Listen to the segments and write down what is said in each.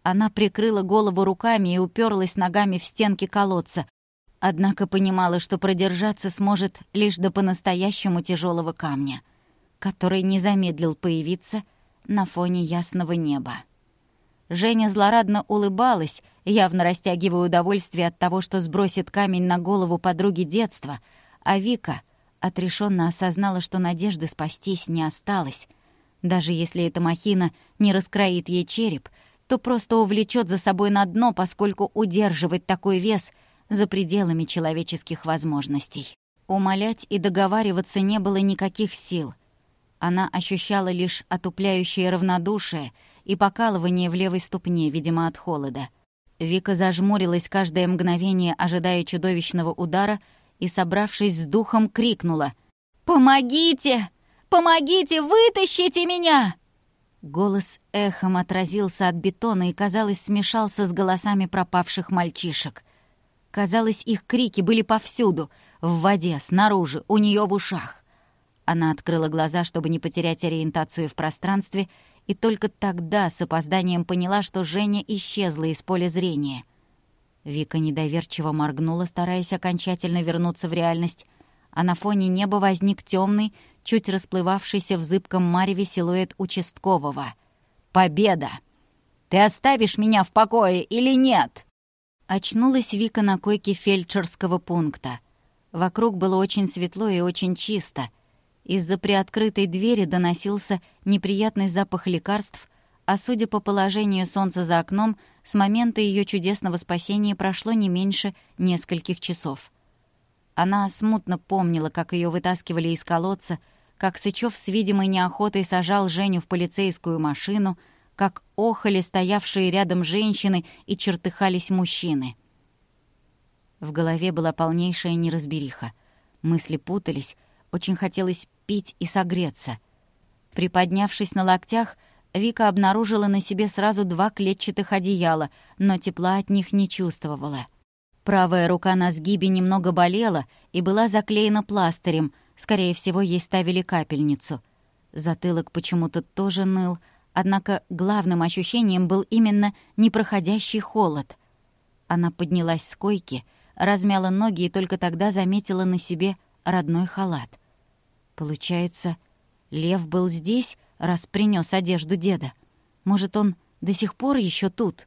Она прикрыла голову руками и уперлась ногами в стенки колодца, однако понимала, что продержаться сможет лишь до по-настоящему тяжелого камня, который не замедлил появиться на фоне ясного неба. Женя злорадно улыбалась, явно растягивая удовольствие от того, что сбросит камень на голову подруги детства, а Вика отрешенно осознала, что надежды спастись не осталось. Даже если эта махина не раскроит ей череп, то просто увлечет за собой на дно, поскольку удерживать такой вес за пределами человеческих возможностей. Умолять и договариваться не было никаких сил. Она ощущала лишь отупляющее равнодушие и покалывание в левой ступне, видимо, от холода. Вика зажмурилась каждое мгновение, ожидая чудовищного удара, и, собравшись с духом, крикнула: «Помогите! Помогите! Вытащите меня!» Голос эхом отразился от бетона и, казалось, смешался с голосами пропавших мальчишек. Казалось, их крики были повсюду — в воде, снаружи, у нее в ушах. Она открыла глаза, чтобы не потерять ориентацию в пространстве, и только тогда с опозданием поняла, что Женя исчезла из поля зрения. Вика недоверчиво моргнула, стараясь окончательно вернуться в реальность, а на фоне неба возник темный, чуть расплывавшийся в зыбком мареве силуэт участкового. «Победа! Ты оставишь меня в покое или нет?» Очнулась Вика на койке фельдшерского пункта. Вокруг было очень светло и очень чисто. Из-за приоткрытой двери доносился неприятный запах лекарств, а судя по положению солнца за окном, с момента ее чудесного спасения прошло не меньше нескольких часов. Она смутно помнила, как ее вытаскивали из колодца, как Сычев с видимой неохотой сажал Женю в полицейскую машину, как охали стоявшие рядом женщины и чертыхались мужчины. В голове была полнейшая неразбериха. Мысли путались, очень хотелось пить и согреться. Приподнявшись на локтях, Вика обнаружила на себе сразу 2 клетчатых одеяла, но тепла от них не чувствовала. Правая рука на сгибе немного болела и была заклеена пластырем, скорее всего, ей ставили капельницу. Затылок почему-то тоже ныл, однако главным ощущением был именно непроходящий холод. Она поднялась с койки, размяла ноги и только тогда заметила на себе родной халат. Получается, Лев был здесь, раз принёс одежду деда. Может, он до сих пор ещё тут?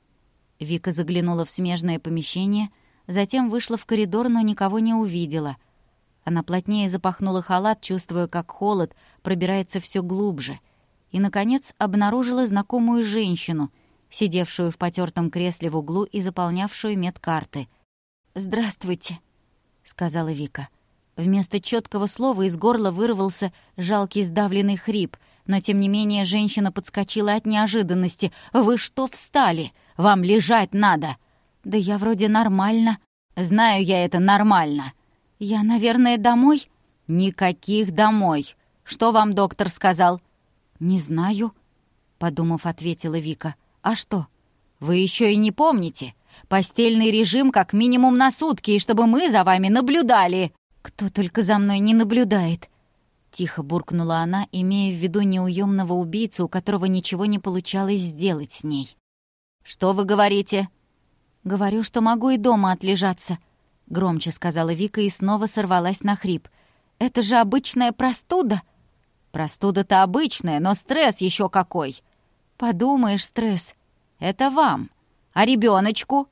Вика заглянула в смежное помещение, затем вышла в коридор, но никого не увидела. Она плотнее запахнула халат, чувствуя, как холод пробирается всё глубже, и, наконец, обнаружила знакомую женщину, сидевшую в потёртом кресле в углу и заполнявшую медкарты. «Здравствуйте», — сказала Вика. Вместо чёткого слова из горла вырвался жалкий сдавленный хрип, но, тем не менее, женщина подскочила от неожиданности. «Вы что встали? Вам лежать надо!» «Да я вроде нормально». «Знаю я это нормально». «Я, наверное, домой?» «Никаких домой. Что вам доктор сказал?» «Не знаю», — подумав, ответила Вика. «А что?» «Вы ещё и не помните? Постельный режим как минимум на сутки, и чтобы мы за вами наблюдали». «Кто только за мной не наблюдает», — тихо буркнула она, имея в виду неуемного убийцу, у которого ничего не получалось сделать с ней. «Что вы говорите?» «Говорю, что могу и дома отлежаться», — громче сказала Вика и снова сорвалась на хрип. «Это же обычная простуда». «Простуда-то обычная, но стресс еще какой». «Подумаешь, стресс». «Это вам. А ребеночку?»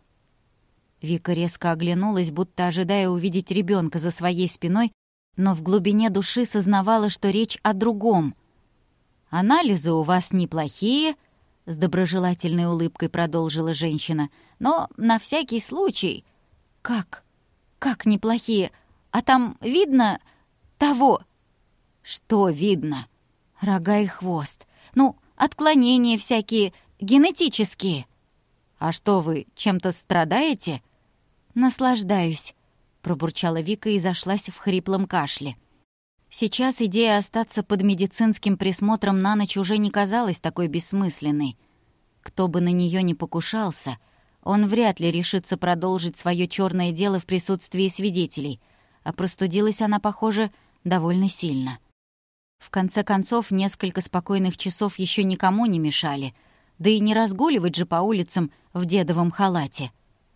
Вика резко оглянулась, будто ожидая увидеть ребенка за своей спиной, но в глубине души сознавала, что речь о другом. «Анализы у вас неплохие», — с доброжелательной улыбкой продолжила женщина, «но на всякий случай...» «Как? Как неплохие? А там видно того?» «Что видно?» «Рога и хвост. Ну, отклонения всякие, генетические». «А что, вы чем-то страдаете?» «Наслаждаюсь», — пробурчала Вика и зашлась в хриплом кашле. Сейчас идея остаться под медицинским присмотром на ночь уже не казалась такой бессмысленной. Кто бы на неё ни покушался, он вряд ли решится продолжить своё чёрное дело в присутствии свидетелей, а простудилась она, похоже, довольно сильно. В конце концов, несколько спокойных часов ещё никому не мешали, да и не разгуливать же по улицам в дедовом халате.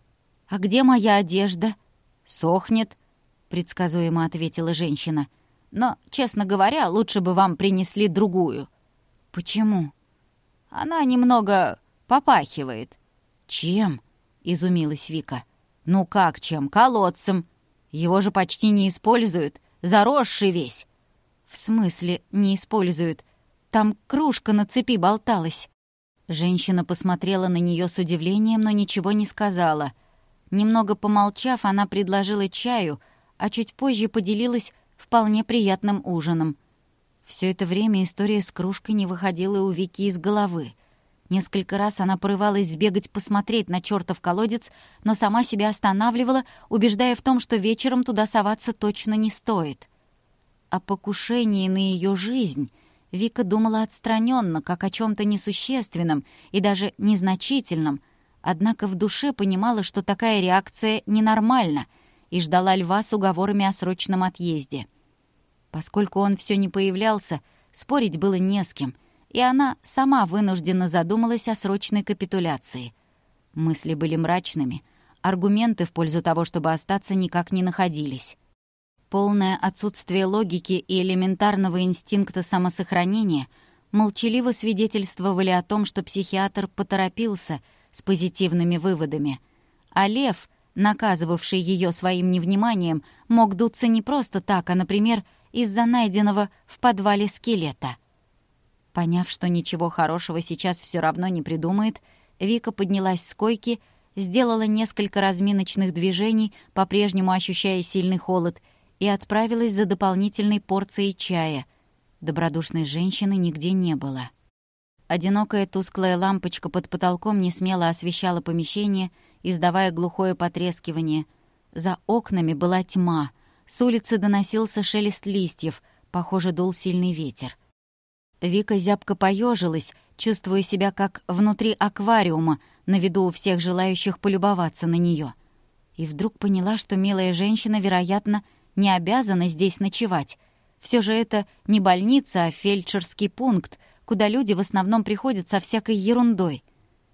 «А где моя одежда?» «Сохнет», — предсказуемо ответила женщина. «Но, честно говоря, лучше бы вам принесли другую». «Почему?» «Она немного попахивает». «Чем?» — изумилась Вика. «Ну как чем? Колодцем. Его же почти не используют, заросший весь». «В смысле не используют? Там кружка на цепи болталась». Женщина посмотрела на нее с удивлением, но ничего не сказала. Немного помолчав, она предложила чаю, а чуть позже поделилась вполне приятным ужином. Все это время история с кружкой не выходила у Вики из головы. Несколько раз она порывалась сбегать посмотреть на чёртов колодец, но сама себя останавливала, убеждая в том, что вечером туда соваться точно не стоит. О покушении на ее жизнь Вика думала отстраненно, как о чем-то несущественном и даже незначительном, однако в душе понимала, что такая реакция ненормальна, и ждала Льва с уговорами о срочном отъезде. Поскольку он все не появлялся, спорить было не с кем, и она сама вынужденно задумалась о срочной капитуляции. Мысли были мрачными, аргументы в пользу того, чтобы остаться, никак не находились. Полное отсутствие логики и элементарного инстинкта самосохранения молчаливо свидетельствовали о том, что психиатр поторопился с позитивными выводами, а Лев, наказывавший ее своим невниманием, мог дуться не просто так, а, например, из-за найденного в подвале скелета. Поняв, что ничего хорошего сейчас все равно не придумает, Вика поднялась с койки, сделала несколько разминочных движений, по-прежнему ощущая сильный холод, и отправилась за дополнительной порцией чая. Добродушной женщины нигде не было. Одинокая тусклая лампочка под потолком несмело освещала помещение, издавая глухое потрескивание. За окнами была тьма, с улицы доносился шелест листьев, похоже, дул сильный ветер. Вика зябко поёжилась, чувствуя себя как внутри аквариума, на виду у всех желающих полюбоваться на неё. И вдруг поняла, что милая женщина, вероятно, не обязана здесь ночевать. Всё же это не больница, а фельдшерский пункт, куда люди в основном приходят со всякой ерундой.